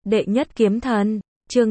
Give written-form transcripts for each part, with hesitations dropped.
Đệ nhất kiếm thần, chương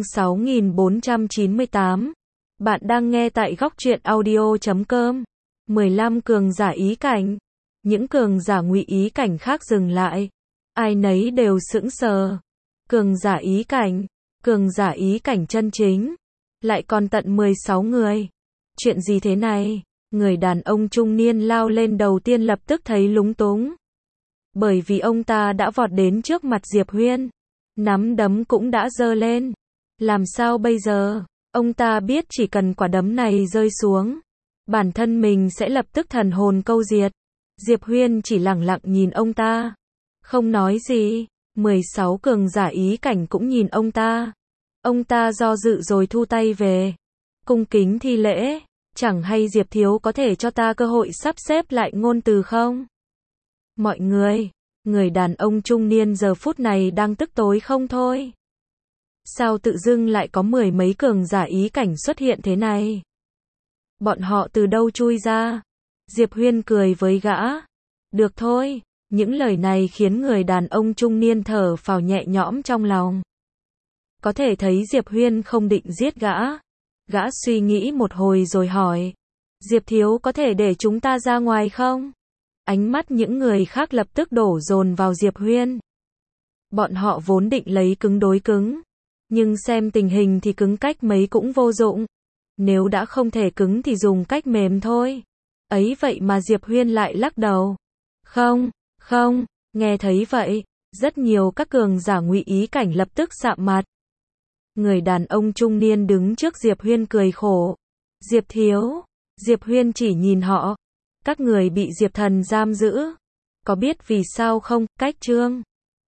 6498. Bạn đang nghe tại góc truyện audio.com. 15 cường giả ý cảnh. Những cường giả ngụy ý cảnh khác dừng lại. Ai nấy đều sững sờ. Cường giả ý cảnh chân chính. Lại còn tận 16 người. Chuyện gì thế này? Người đàn ông trung niên lao lên đầu tiên lập tức thấy lúng túng. Bởi vì ông ta đã vọt đến trước mặt Diệp Huyên. Nắm đấm cũng đã giơ lên. Làm sao bây giờ? Ông ta biết chỉ cần quả đấm này rơi xuống, bản thân mình sẽ lập tức thần hồn câu diệt. Diệp Huyên chỉ lẳng lặng nhìn ông ta, không nói gì. 16 cường giả ý cảnh cũng nhìn ông ta. Ông ta do dự rồi thu tay về, cung kính thi lễ. Chẳng hay Diệp thiếu có thể cho ta cơ hội sắp xếp lại ngôn từ không? Mọi người đàn ông trung niên giờ phút này đang tức tối không thôi. Sao tự dưng lại có mười mấy cường giả ý cảnh xuất hiện thế này? Bọn họ từ đâu chui ra? Diệp Huyên cười với gã. Được thôi. Những lời này khiến người đàn ông trung niên thở phào nhẹ nhõm trong lòng. Có thể thấy Diệp Huyên không định giết gã. Gã suy nghĩ một hồi rồi hỏi. Diệp thiếu có thể để chúng ta ra ngoài không? Ánh mắt những người khác lập tức đổ dồn vào Diệp Huyên. Bọn họ vốn định lấy cứng đối cứng. Nhưng xem tình hình thì cứng cách mấy cũng vô dụng. Nếu đã không thể cứng thì dùng cách mềm thôi. Ấy vậy mà Diệp Huyên lại lắc đầu. Không, nghe thấy vậy, rất nhiều các cường giả ngụy ý cảnh lập tức sạm mặt. Người đàn ông trung niên đứng trước Diệp Huyên cười khổ. Diệp thiếu, Diệp Huyên chỉ nhìn họ. Các người bị Diệp thần giam giữ. Có biết vì sao không? Cách chương